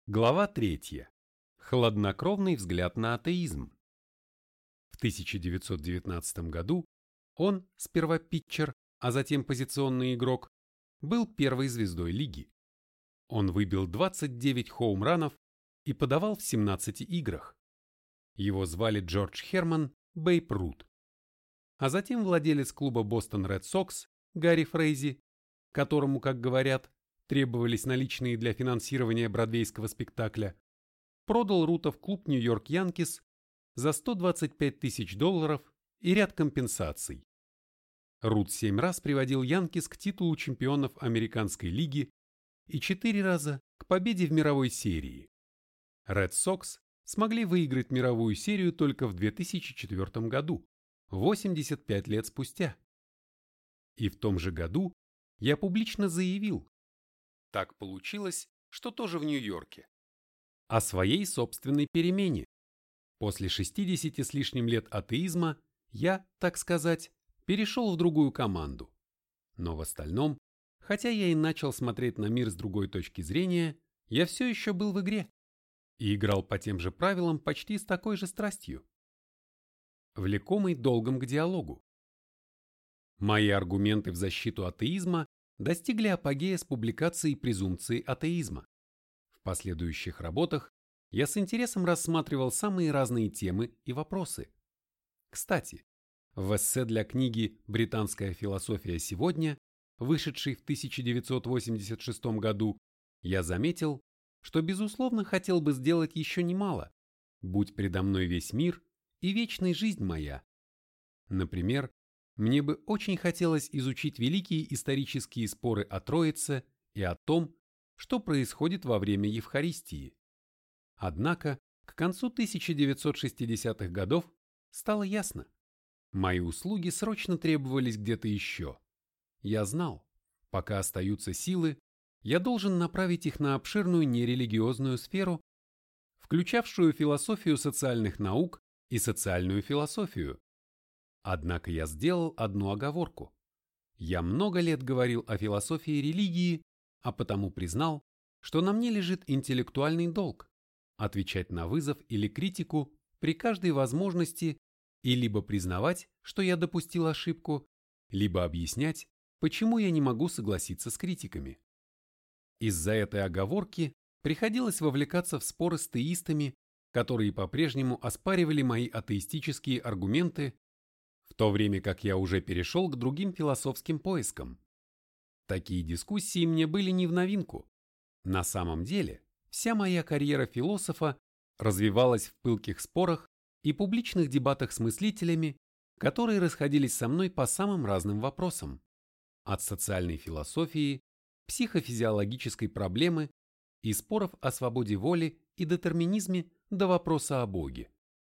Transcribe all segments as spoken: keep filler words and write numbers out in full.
Глава третья. Хладнокровный взгляд на атеизм. В тысяча девятьсот девятнадцатом году он, сперва питчер, а затем позиционный игрок, был первой звездой лиги. Он выбил двадцать девять хоум-ранов и подавал в семнадцати играх. Его звали Джордж Херман Бейб Рут. А затем владелец клуба Бостон Ред Сокс Гарри Фрейзи, которому, как говорят, требовались наличные для финансирования бродвейского спектакля, продал Рута в клуб Нью-Йорк Янкис за сто двадцать пять тысяч долларов и ряд компенсаций. Рут семь раз приводил Янкис к титулу чемпионов Американской лиги и четыре раза к победе в мировой серии. Ред Сокс смогли выиграть мировую серию только в две тысячи четвёртом году, восемьдесят пять лет спустя. И в том же году я публично заявил, так получилось, что тоже в Нью-Йорке, о своей собственной перемене. После шестидесяти с лишним лет атеизма я, так сказать, перешел в другую команду. Но в остальном, хотя я и начал смотреть на мир с другой точки зрения, я все еще был в игре и играл по тем же правилам почти с такой же страстью. Влекомый долгом к диалогу. Мои аргументы в защиту атеизма достигли апогея с публикацией презумпции атеизма. В последующих работах я с интересом рассматривал самые разные темы и вопросы. Кстати, в эссе для книги «Британская философия сегодня», вышедшей в тысяча девятьсот восемьдесят шестом году, я заметил, что безусловно хотел бы сделать еще немало, будь предо мной весь мир и вечная жизнь моя. Например, мне бы очень хотелось изучить великие исторические споры о Троице и о том, что происходит во время Евхаристии. Однако, к концу тысяча девятьсот шестидесятых годов стало ясно, мои услуги срочно требовались где-то еще. Я знал, пока остаются силы, я должен направить их на обширную нерелигиозную сферу, включавшую философию социальных наук и социальную философию. Однако я сделал одну оговорку. Я много лет говорил о философии религии, а потому признал, что на мне лежит интеллектуальный долг отвечать на вызов или критику при каждой возможности и либо признавать, что я допустил ошибку, либо объяснять, почему я не могу согласиться с критиками. Из-за этой оговорки приходилось вовлекаться в споры с теистами, которые по-прежнему оспаривали мои атеистические аргументы, в то время как я уже перешел к другим философским поискам. Такие дискуссии мне были не в новинку. На самом деле, вся моя карьера философа развивалась в пылких спорах и публичных дебатах с мыслителями, которые расходились со мной по самым разным вопросам, от социальной философии, психофизиологической проблемы и споров о свободе воли и детерминизме до вопроса о Боге.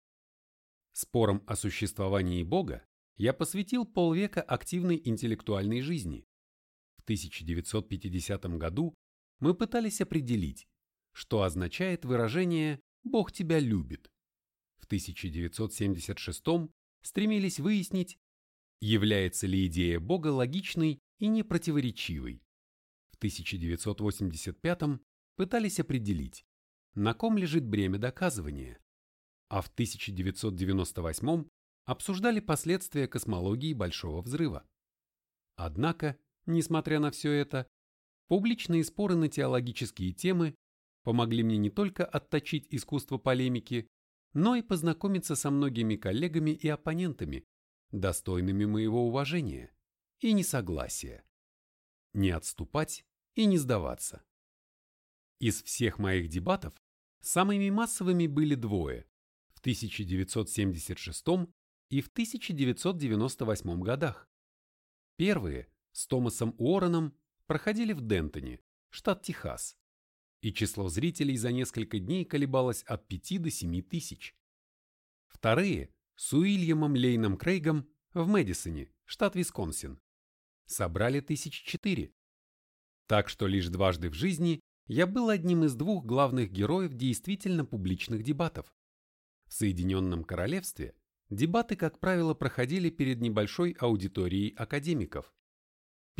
Спорам о существовании Бога я посвятил полвека активной интеллектуальной жизни. В тысяча девятьсот пятидесятом году мы пытались определить, что означает выражение «Бог тебя любит». В тысяча девятьсот семьдесят шестом стремились выяснить, является ли идея Бога логичной и непротиворечивой. В тысяча девятьсот восемьдесят пятом пытались определить, на ком лежит бремя доказывания, а в тысяча девятьсот девяносто восьмом обсуждали последствия космологии Большого взрыва. Однако, несмотря на все это, публичные споры на теологические темы помогли мне не только отточить искусство полемики, но и познакомиться со многими коллегами и оппонентами, достойными моего уважения и несогласия. Не отступать и не сдаваться. Из всех моих дебатов самыми массовыми были двое в тысяча девятьсот семьдесят шестом и в тысяча девятьсот девяносто восьмом годах. Первые с Томасом Уорреном проходили в Дентоне, штат Техас, и число зрителей за несколько дней колебалось от пяти до семи тысяч. Вторые с Уильямом Лейном Крейгом в Мэдисоне, штат Висконсин, собрали тысячи четыре. Так что лишь дважды в жизни я был одним из двух главных героев действительно публичных дебатов. В Соединенном Королевстве дебаты, как правило, проходили перед небольшой аудиторией академиков.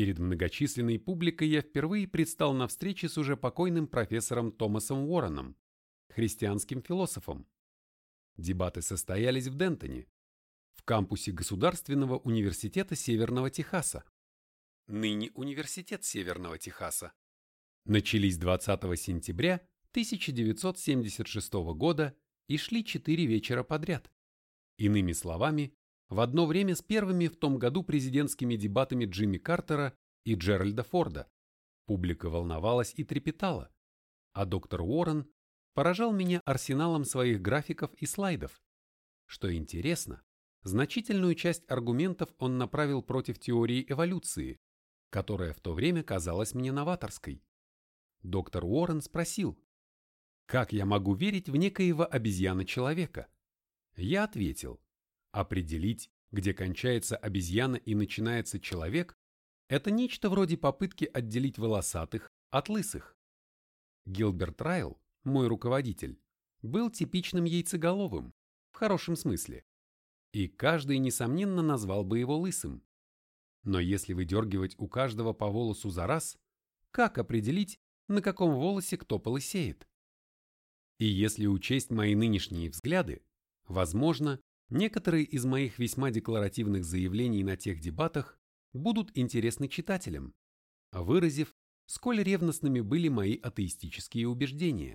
Перед многочисленной публикой я впервые предстал на встрече с уже покойным профессором Томасом Уорреном, христианским философом. Дебаты состоялись в Дентоне, в кампусе Государственного университета Северного Техаса, ныне Университет Северного Техаса. Начались двадцатого сентября тысяча девятьсот семьдесят шестого года и шли четыре вечера подряд. Иными словами, в одно время с первыми в том году президентскими дебатами Джимми Картера и Джеральда Форда. Публика волновалась и трепетала, а доктор Уоррен поражал меня арсеналом своих графиков и слайдов. Что интересно, значительную часть аргументов он направил против теории эволюции, которая в то время казалась мне новаторской. Доктор Уоррен спросил, как я могу верить в некоего обезьяна-человека? Я ответил, определить, где кончается обезьяна и начинается человек, это нечто вроде попытки отделить волосатых от лысых. Гилберт Райл, мой руководитель, был типичным яйцеголовым, в хорошем смысле, и каждый, несомненно, назвал бы его лысым. Но если выдергивать у каждого по волосу за раз, как определить, на каком волосе кто полысеет? И если учесть мои нынешние взгляды, возможно, некоторые из моих весьма декларативных заявлений на тех дебатах будут интересны читателям, выразив, сколь ревностными были мои атеистические убеждения.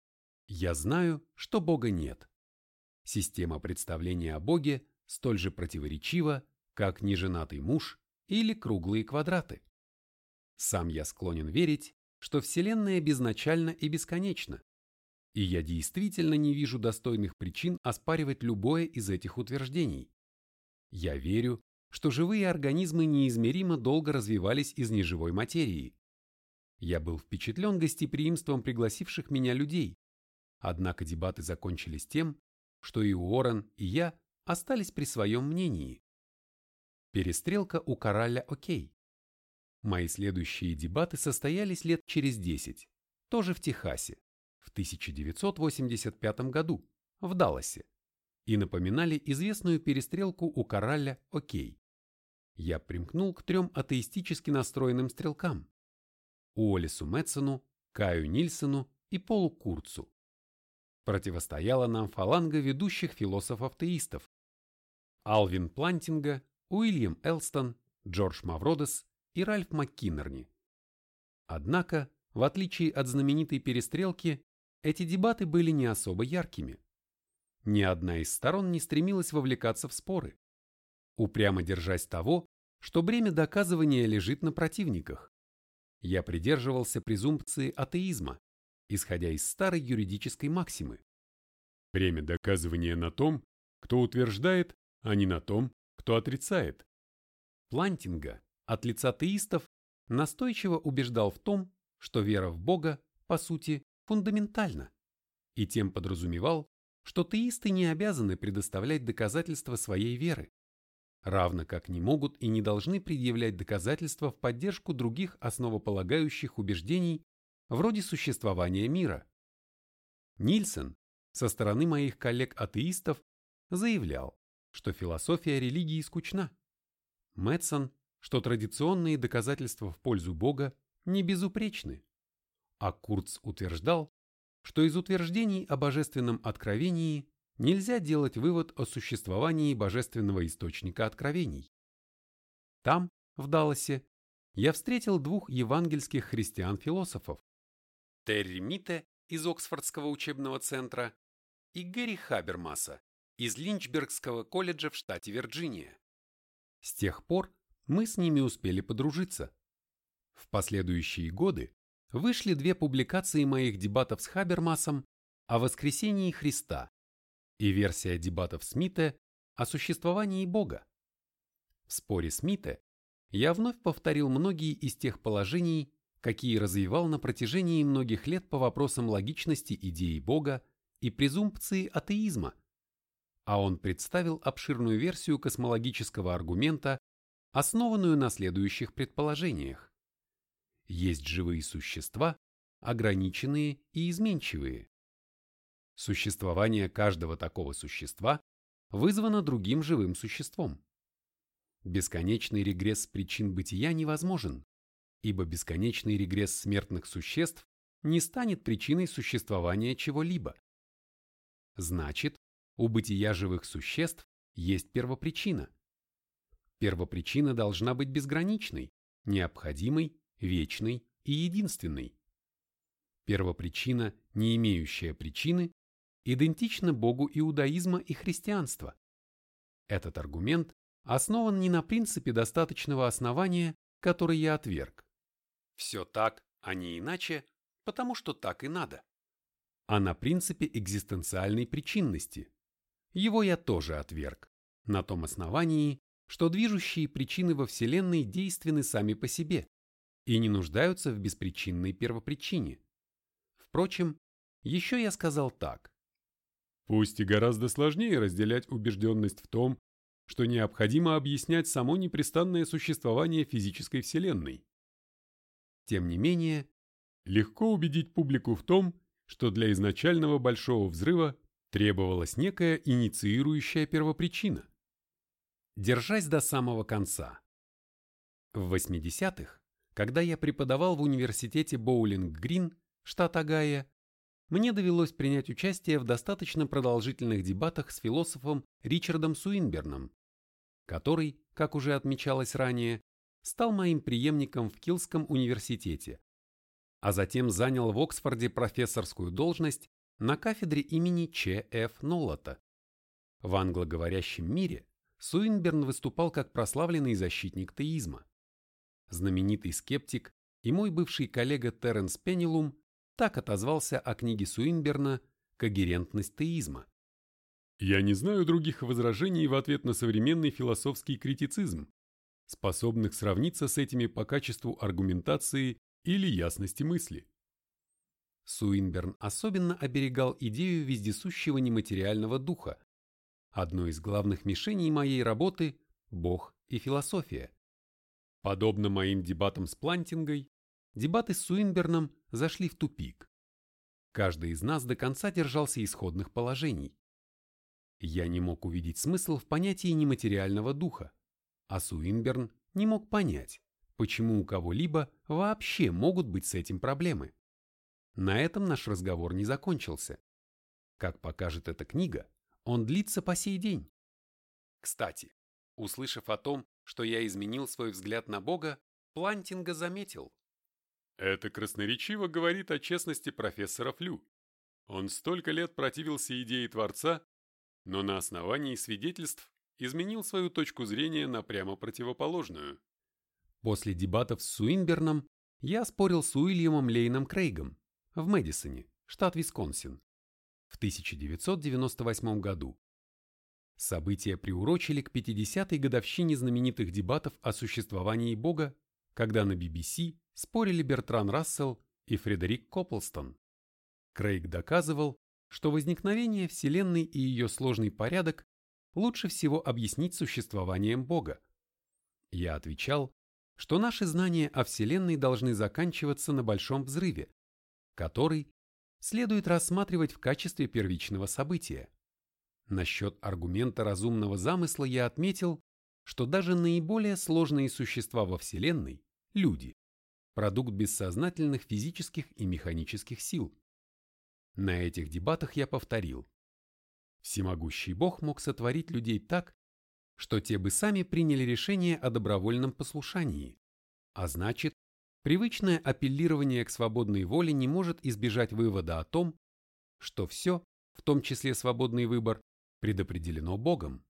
Я знаю, что Бога нет. Система представления о Боге столь же противоречива, как неженатый муж или круглые квадраты. Сам я склонен верить, что Вселенная безначальна и бесконечна, и я действительно не вижу достойных причин оспаривать любое из этих утверждений. Я верю, что живые организмы неизмеримо долго развивались из неживой материи. Я был впечатлен гостеприимством пригласивших меня людей, однако дебаты закончились тем, что и Уоррен, и я остались при своем мнении. Перестрелка у Коралля окей. Мои следующие дебаты состоялись лет через десять, тоже в Техасе, в тысяча девятьсот восемьдесят пятом году, в Далласе, и напоминали известную перестрелку у Коралля окей. Я примкнул к трем атеистически настроенным стрелкам – Уоллесу Мэтсону, Каю Нильсону и Полу Курцу. Противостояла нам фаланга ведущих философов-теистов – Алвин Плантинга, Уильям Элстон, Джордж Мавродес и Ральф МакКиннерни. Однако, в отличие от знаменитой перестрелки, эти дебаты были не особо яркими. Ни одна из сторон не стремилась вовлекаться в споры, упрямо держась того, что бремя доказывания лежит на противниках. Я придерживался презумпции атеизма, исходя из старой юридической максимы. Бремя доказывания на том, кто утверждает, а не на том, кто отрицает. Плантинга от лица теистов настойчиво убеждал в том, что вера в Бога, по сути, фундаментальна, и тем подразумевал, что теисты не обязаны предоставлять доказательства своей веры, равно как не могут и не должны предъявлять доказательства в поддержку других основополагающих убеждений вроде существования мира. Нильсон, со стороны моих коллег-атеистов, заявлял, что философия религии скучна. Мэтсон, что традиционные доказательства в пользу Бога не безупречны. А Курц утверждал, что из утверждений о божественном откровении нельзя делать вывод о существовании божественного источника откровений. Там, в Далласе, я встретил двух евангельских христиан-философов – Терри Митте из Оксфордского учебного центра и Гэри Хабермаса из Линчбергского колледжа в штате Вирджиния. С тех пор мы с ними успели подружиться. В последующие годы вышли две публикации моих дебатов с Хабермасом о воскресении Христа и версия дебатов с Митте о существовании Бога. В споре с Митте я вновь повторил многие из тех положений, какие развивал на протяжении многих лет по вопросам логичности идеи Бога и презумпции атеизма, а он представил обширную версию космологического аргумента, основанную на следующих предположениях. Есть живые существа, ограниченные и изменчивые. Существование каждого такого существа вызвано другим живым существом. Бесконечный регресс причин бытия невозможен, ибо бесконечный регресс смертных существ не станет причиной существования чего-либо. Значит, у бытия живых существ есть первопричина. Первопричина должна быть безграничной, необходимой, вечной и единственной. Первопричина, не имеющая причины, идентична Богу иудаизма и христианства. Этот аргумент основан не на принципе достаточного основания, который я отверг. Все так, а не иначе, потому что так и надо. А на принципе экзистенциальной причинности. Его я тоже отверг, на том основании, что движущие причины во Вселенной действенны сами по себе и не нуждаются в беспричинной первопричине. Впрочем, еще я сказал так. Пусть и гораздо сложнее разделять убежденность в том, что необходимо объяснять само непрестанное существование физической Вселенной. Тем не менее, легко убедить публику в том, что для изначального Большого Взрыва требовалась некая инициирующая первопричина. Держась до самого конца. В восьмидесятых, когда я преподавал в университете Боулинг-Грин, штат Огайо, мне довелось принять участие в достаточно продолжительных дебатах с философом Ричардом Суинберном, который, как уже отмечалось ранее, стал моим преемником в Килском университете, а затем занял в Оксфорде профессорскую должность на кафедре имени Ч Ф Ноллата. В англоговорящем мире Суинберн выступал как прославленный защитник теизма. Знаменитый скептик и мой бывший коллега Теренс Пеннилум так отозвался о книге Суинберна «Когерентность теизма». Я не знаю других возражений в ответ на современный философский критицизм, способных сравниться с этими по качеству аргументации или ясности мысли. Суинберн особенно оберегал идею вездесущего нематериального духа, одной из главных мишеней моей работы – Бог и философия. Подобно моим дебатам с Плантингой, дебаты с Суинберном зашли в тупик. Каждый из нас до конца держался исходных положений. Я не мог увидеть смысл в понятии нематериального духа, а Суинберн не мог понять, почему у кого-либо вообще могут быть с этим проблемы. На этом наш разговор не закончился. Как покажет эта книга, он длится по сей день. Кстати, услышав о том, что я изменил свой взгляд на Бога, Плантинга заметил. Это красноречиво говорит о честности профессора Флю. Он столько лет противился идее Творца, но на основании свидетельств изменил свою точку зрения на прямо противоположную. После дебатов с Суинберном я спорил с Уильямом Лейном Крейгом в Мэдисоне, штат Висконсин, в тысяча девятьсот девяносто восьмом году. События приурочили к пятидесятой годовщине знаменитых дебатов о существовании Бога, когда на Би Би Си спорили Бертран Рассел и Фредерик Копплстон. Крейг доказывал, что возникновение Вселенной и ее сложный порядок лучше всего объяснить существованием Бога. Я отвечал, что наши знания о Вселенной должны заканчиваться на Большом Взрыве, который следует рассматривать в качестве первичного события. Насчет аргумента разумного замысла я отметил, что даже наиболее сложные существа во Вселенной, люди, продукт бессознательных физических и механических сил. На этих дебатах я повторил. Всемогущий Бог мог сотворить людей так, что те бы сами приняли решение о добровольном послушании, а значит, привычное апеллирование к свободной воле не может избежать вывода о том, что все, в том числе свободный выбор, предопределено Богом.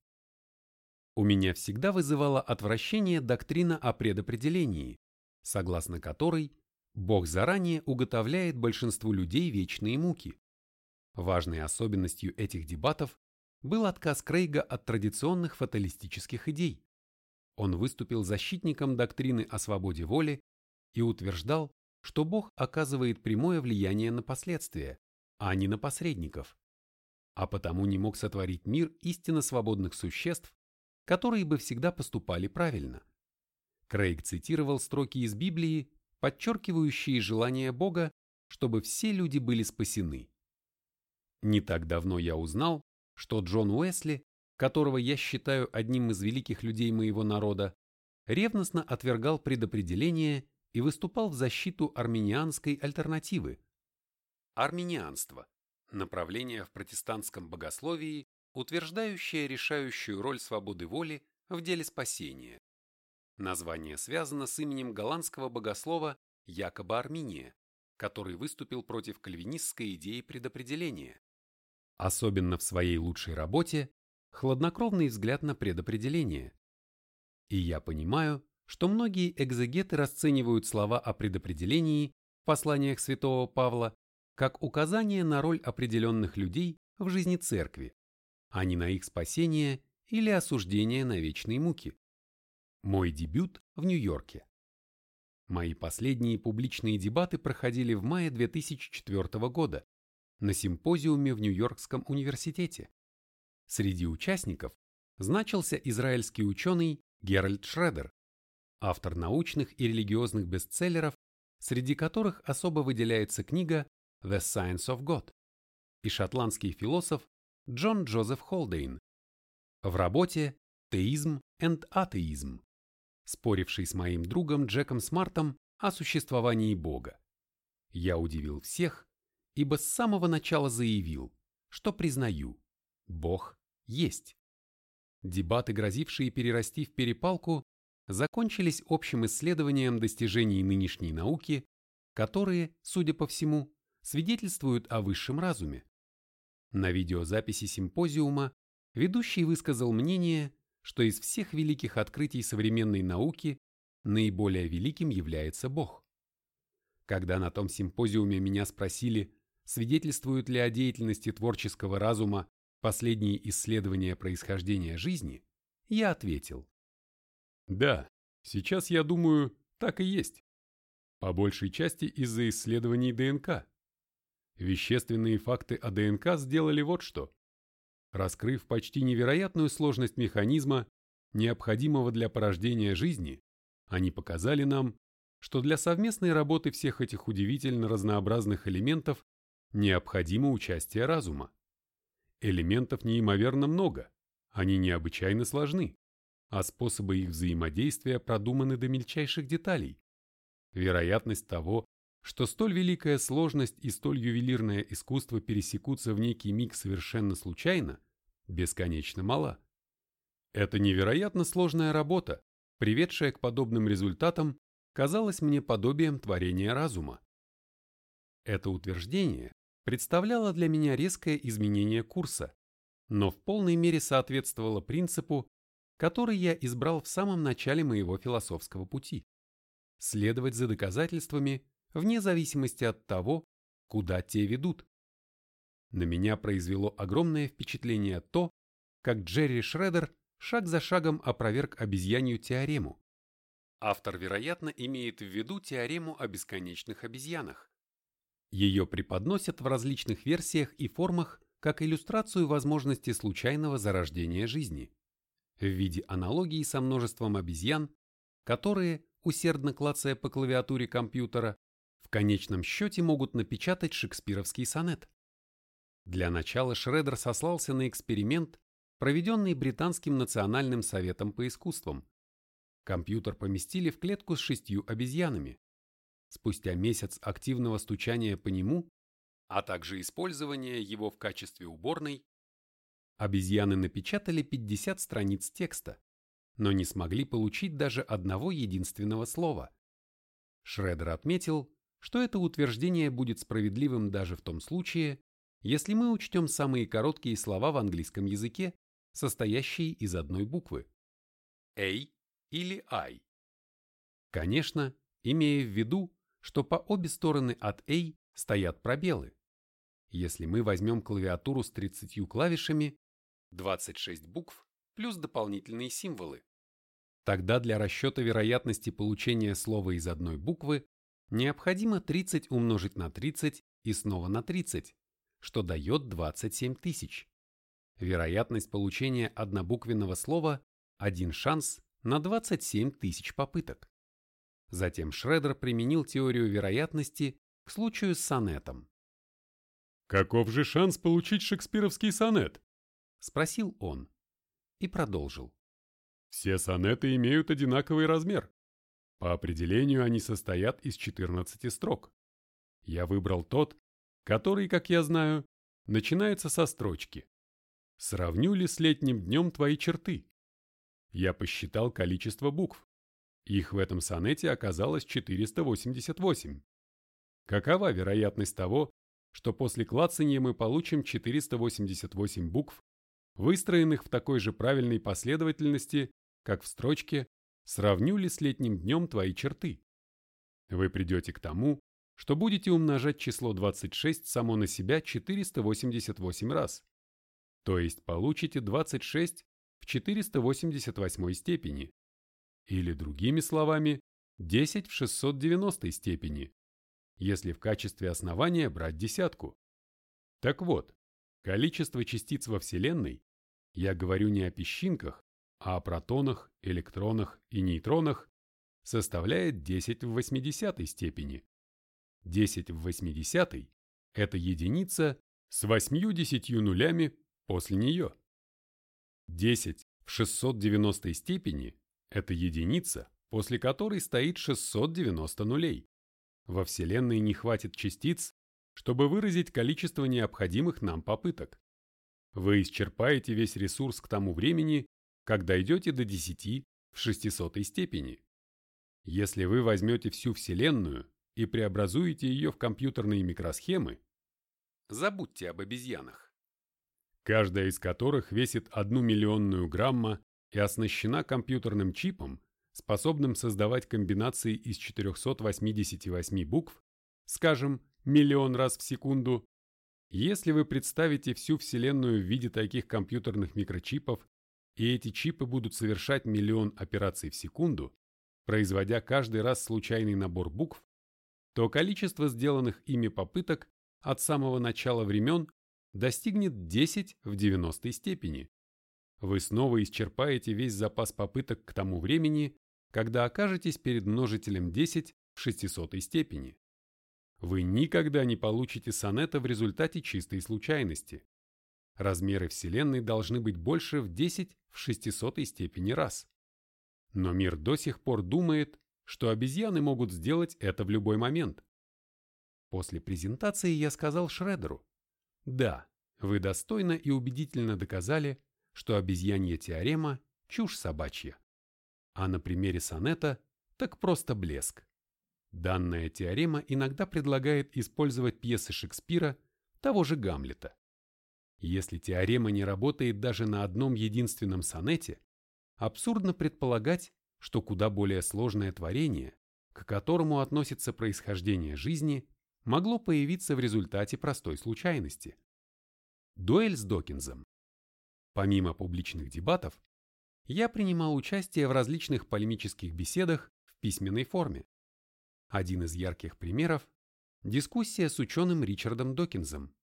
У меня всегда вызывала отвращение доктрина о предопределении, согласно которой Бог заранее уготовляет большинству людей вечные муки. Важной особенностью этих дебатов был отказ Крейга от традиционных фаталистических идей. Он выступил защитником доктрины о свободе воли и утверждал, что Бог оказывает прямое влияние на последствия, а не на посредников, а потому не мог сотворить мир истинно свободных существ, которые бы всегда поступали правильно. Крейг цитировал строки из Библии, подчеркивающие желание Бога, чтобы все люди были спасены. Не так давно я узнал, что Джон Уэсли, которого я считаю одним из великих людей моего народа, ревностно отвергал предопределение и выступал в защиту арминианской альтернативы. Арминианство – направление в протестантском богословии, утверждающее решающую роль свободы воли в деле спасения. Название связано с именем голландского богослова Якоба Арминия, который выступил против кальвинистской идеи предопределения. Особенно в своей лучшей работе «Хладнокровный взгляд на предопределение». И я понимаю, что многие экзегеты расценивают слова о предопределении в посланиях святого Павла как указание на роль определенных людей в жизни церкви, а не на их спасение или осуждение на вечные муки. Мой дебют в Нью-Йорке. Мои последние публичные дебаты проходили в мае две тысячи четвёртого года на симпозиуме в Нью-Йоркском университете. Среди участников значился израильский ученый Геральд Шредер, автор научных и религиозных бестселлеров, среди которых особо выделяется книга «The Science of God», и шотландский философ Джон Джозеф Холдейн в работе «Theism and Atheism», споривший с моим другом Джеком Смартом о существовании Бога. Я удивил всех, ибо с самого начала заявил, что признаю, Бог есть. Дебаты, грозившие перерасти в перепалку, закончились общим исследованием достижений нынешней науки, которые, судя по всему, свидетельствуют о высшем разуме. На видеозаписи симпозиума ведущий высказал мнение, что из всех великих открытий современной науки наиболее великим является Бог. Когда на том симпозиуме меня спросили, свидетельствуют ли о деятельности творческого разума последние исследования происхождения жизни, я ответил: да, сейчас я думаю, так и есть. По большей части из-за исследований ДНК. Вещественные факты о ДНК сделали вот что. Раскрыв почти невероятную сложность механизма, необходимого для порождения жизни, они показали нам, что для совместной работы всех этих удивительно разнообразных элементов необходимо участие разума. Элементов неимоверно много, они необычайно сложны, а способы их взаимодействия продуманы до мельчайших деталей. Вероятность того, что столь великая сложность и столь ювелирное искусство пересекутся в некий миг совершенно случайно, бесконечно мала. Эта невероятно сложная работа, приведшая к подобным результатам, казалась мне подобием творения разума. Это утверждение представляло для меня резкое изменение курса, но в полной мере соответствовало принципу, который я избрал в самом начале моего философского пути – следовать за доказательствами вне зависимости от того, куда те ведут. На меня произвело огромное впечатление то, как Джерри Шредер шаг за шагом опроверг обезьянью теорему. Автор, вероятно, имеет в виду теорему о бесконечных обезьянах. Ее преподносят в различных версиях и формах как иллюстрацию возможности случайного зарождения жизни, в виде аналогии со множеством обезьян, которые, усердно клацая по клавиатуре компьютера, в конечном счете могут напечатать шекспировский сонет. Для начала Шредер сослался на эксперимент, проведенный Британским национальным советом по искусствам. Компьютер поместили в клетку с шестью обезьянами. Спустя месяц активного стучания по нему, а также использования его в качестве уборной, обезьяны напечатали пятьдесят страниц текста, но не смогли получить даже одного единственного слова. Шредер отметил, что это утверждение будет справедливым даже в том случае, если мы учтем самые короткие слова в английском языке, состоящие из одной буквы – A или I. Конечно, имея в виду, что по обе стороны от A стоят пробелы. Если мы возьмем клавиатуру с тридцатью клавишами, двадцать шесть букв плюс дополнительные символы, тогда для расчета вероятности получения слова из одной буквы необходимо тридцать умножить на тридцать и снова на тридцать, что дает двадцать семь тысяч. Вероятность получения однобуквенного слова – один шанс на двадцать семь тысяч попыток. Затем Шредер применил теорию вероятности к случаю с сонетом. «Каков же шанс получить шекспировский сонет?» – спросил он. и продолжил. Все сонеты имеют одинаковый размер. По определению они состоят из четырнадцати строк. Я выбрал тот, который, как я знаю, начинается со строчки. Сравню ли с летним днем твои черты? Я посчитал количество букв. Их в этом сонете оказалось четыреста восемьдесят восемь. Какова вероятность того, что после клацанья мы получим четыреста восемьдесят восемь букв, выстроенных в такой же правильной последовательности, как в строчке «Сравню ли с летним днем твои черты?» Вы придете к тому, что будете умножать число двадцать шесть само на себя четыреста восемьдесят восемь раз, то есть получите двадцать шесть в четыреста восемьдесят восьмой степени, или другими словами, десять в шестьсот девяностой степени, если в качестве основания брать десятку. Так вот, количество частиц во Вселенной, я говорю не о песчинках, а о протонах, электронах и нейтронах, составляет десять в восьмидесятой степени. десять в восьмидесятой – это единица с восьмью-десятью нулями после нее. десять в шестьсот девяностой степени – это единица, после которой стоит шестьсот девяносто нулей. Во Вселенной не хватит частиц, чтобы выразить количество необходимых нам попыток. Вы исчерпаете весь ресурс к тому времени, когда дойдете до десяти в шестисотой степени. Если вы возьмете всю Вселенную и преобразуете ее в компьютерные микросхемы, забудьте об обезьянах, каждая из которых весит одну миллионную грамма и оснащена компьютерным чипом, способным создавать комбинации из четырехсот восьмидесяти восьми букв, скажем, миллион раз в секунду, если вы представите всю Вселенную в виде таких компьютерных микрочипов, и эти чипы будут совершать миллион операций в секунду, производя каждый раз случайный набор букв, то количество сделанных ими попыток от самого начала времен достигнет десять в девяностой степени. Вы снова исчерпаете весь запас попыток к тому времени, когда окажетесь перед множителем десять в шестисотой степени. Вы никогда не получите сонета в результате чистой случайности. Размеры Вселенной должны быть больше в десять в шестисотой степени раз. Но мир до сих пор думает, что обезьяны могут сделать это в любой момент. После презентации я сказал Шредеру: «Да, вы достойно и убедительно доказали, что обезьянья теорема – чушь собачья. А на примере сонета так просто блеск. Данная теорема иногда предлагает использовать пьесы Шекспира, того же Гамлета. Если теорема не работает даже на одном единственном сонете, абсурдно предполагать, что куда более сложное творение, к которому относится происхождение жизни, могло появиться в результате простой случайности. Дуэль с Докинзом. Помимо публичных дебатов, я принимал участие в различных полемических беседах в письменной форме. Один из ярких примеров – дискуссия с ученым Ричардом Докинзом.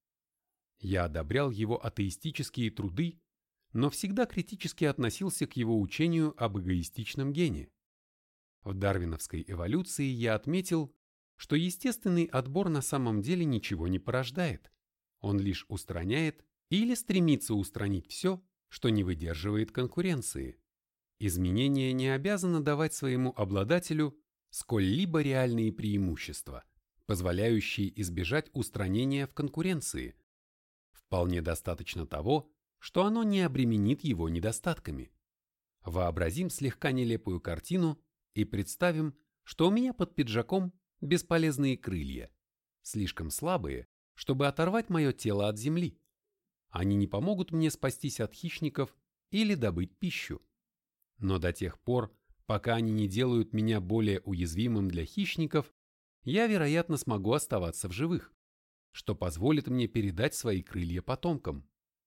Я одобрял его атеистические труды, но всегда критически относился к его учению об эгоистичном гене. В дарвиновской эволюции я отметил, что естественный отбор на самом деле ничего не порождает. Он лишь устраняет или стремится устранить все, что не выдерживает конкуренции. Изменение не обязано давать своему обладателю сколь-либо реальные преимущества, позволяющие избежать устранения в конкуренции. Вполне достаточно того, что оно не обременит его недостатками. Вообразим слегка нелепую картину и представим, что у меня под пиджаком бесполезные крылья, слишком слабые, чтобы оторвать мое тело от земли. Они не помогут мне спастись от хищников или добыть пищу. Но до тех пор, пока они не делают меня более уязвимым для хищников, я, вероятно, смогу оставаться в живых, что позволит мне передать свои крылья потомкам.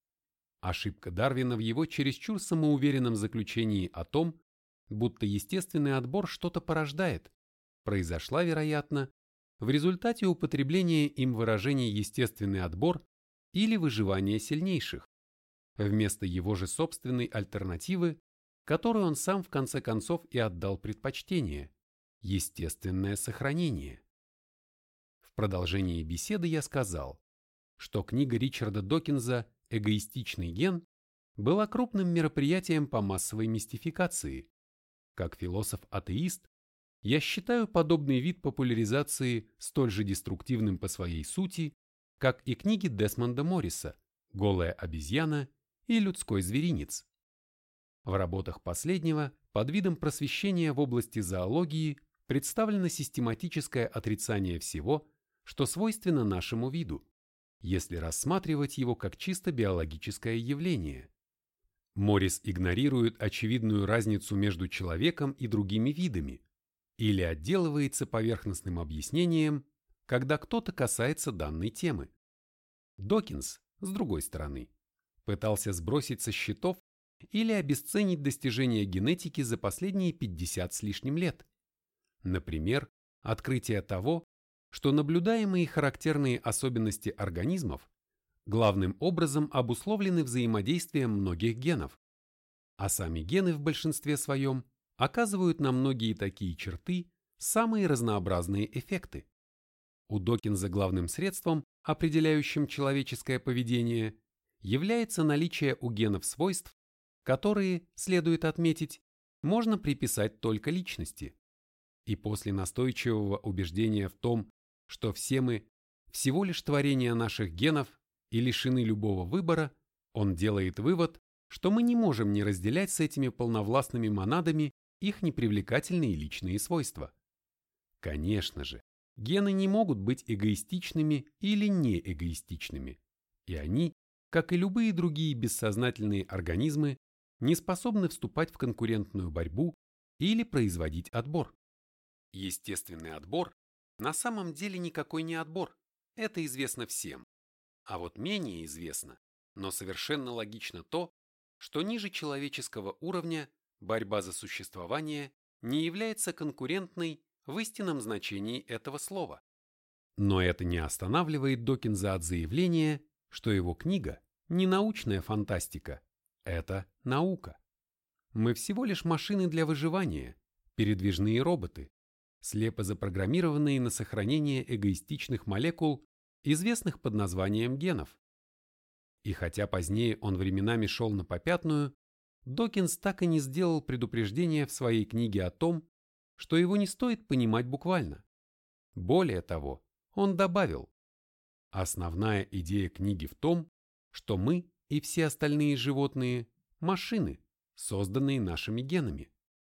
Ошибка Дарвина в его чересчур самоуверенном заключении о том, будто естественный отбор что-то порождает, произошла, вероятно, в результате употребления им выражений «естественный отбор» или «выживание сильнейших», вместо его же собственной альтернативы, которой он сам в конце концов и отдал предпочтение – естественное сохранение. В продолжении беседы я сказал, что книга Ричарда Докинза «Эгоистичный ген» была крупным мероприятием по массовой мистификации. Как философ-атеист, я считаю подобный вид популяризации столь же деструктивным по своей сути, как и книги Десмонда Морриса «Голая обезьяна» и «Людской зверинец». В работах последнего под видом просвещения в области зоологии представлено систематическое отрицание всего, что свойственно нашему виду, если рассматривать его как чисто биологическое явление. Моррис игнорирует очевидную разницу между человеком и другими видами или отделывается поверхностным объяснением, когда кто-то касается данной темы. Докинс, с другой стороны, пытался сбросить со счетов или обесценить достижения генетики за последние пятьдесят с лишним лет. Например, открытие того, что наблюдаемые характерные особенности организмов главным образом обусловлены взаимодействием многих генов, а сами гены в большинстве своем оказывают на многие такие черты самые разнообразные эффекты. У Докинза главным средством, определяющим человеческое поведение, является наличие у генов свойств, которые, следует отметить, можно приписать только личности. И после настойчивого убеждения в том, что все мы всего лишь творение наших генов и лишены любого выбора, он делает вывод, что мы не можем не разделять с этими полновластными монадами их непривлекательные личные свойства. Конечно же, гены не могут быть эгоистичными или неэгоистичными, и они, как и любые другие бессознательные организмы, не способны вступать в конкурентную борьбу или производить отбор. Естественный отбор на самом деле никакой не отбор, это известно всем. А вот менее известно, но совершенно логично то, что ниже человеческого уровня борьба за существование не является конкурентной в истинном значении этого слова. Но это не останавливает Докинза от заявления, что его книга не научная фантастика, это наука. Мы всего лишь машины для выживания, передвижные роботы, слепо запрограммированные на сохранение эгоистичных молекул, известных под названием генов. И хотя позднее он временами шел на попятную, Докинз так и не сделал предупреждения в своей книге о том, что его не стоит понимать буквально. Более того, он добавил: основная идея книги в том, что мы и все остальные животные – машины, созданные нашими генами.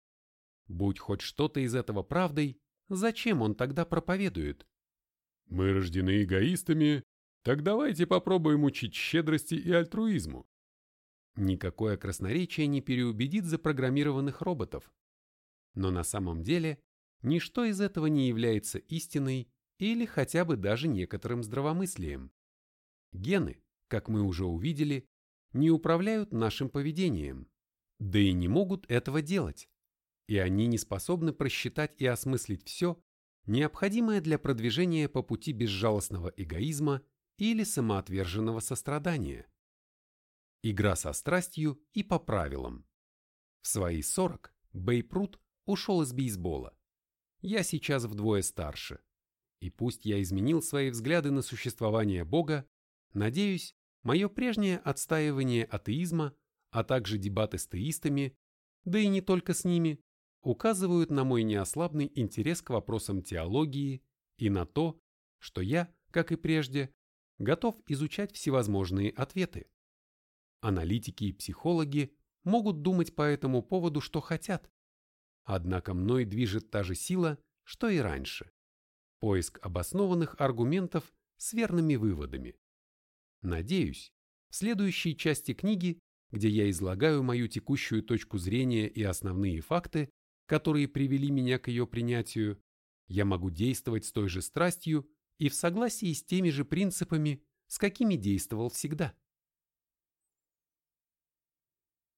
Будь хоть что-то из этого правдой, зачем он тогда проповедует? Мы рождены эгоистами, так давайте попробуем учить щедрости и альтруизму. Никакое красноречие не переубедит запрограммированных роботов. Но на самом деле ничто из этого не является истиной или хотя бы даже некоторым здравомыслием. Гены, как мы уже увидели, не управляют нашим поведением, да и не могут этого делать, и они не способны просчитать и осмыслить все, необходимое для продвижения по пути безжалостного эгоизма или самоотверженного сострадания. Игра со страстью и по правилам. В свои сорок Бейб Рут ушел из бейсбола. Я сейчас вдвое старше. И пусть я изменил свои взгляды на существование Бога, надеюсь, мое прежнее отстаивание атеизма, а также дебаты с теистами, да и не только с ними, указывают на мой неослабный интерес к вопросам теологии и на то, что я, как и прежде, готов изучать всевозможные ответы. Аналитики и психологи могут думать по этому поводу, что хотят. Однако мной движет та же сила, что и раньше. Поиск обоснованных аргументов с верными выводами. Надеюсь, в следующей части книги, где я излагаю мою текущую точку зрения и основные факты, которые привели меня к ее принятию, я могу действовать с той же страстью и в согласии с теми же принципами, с какими действовал всегда.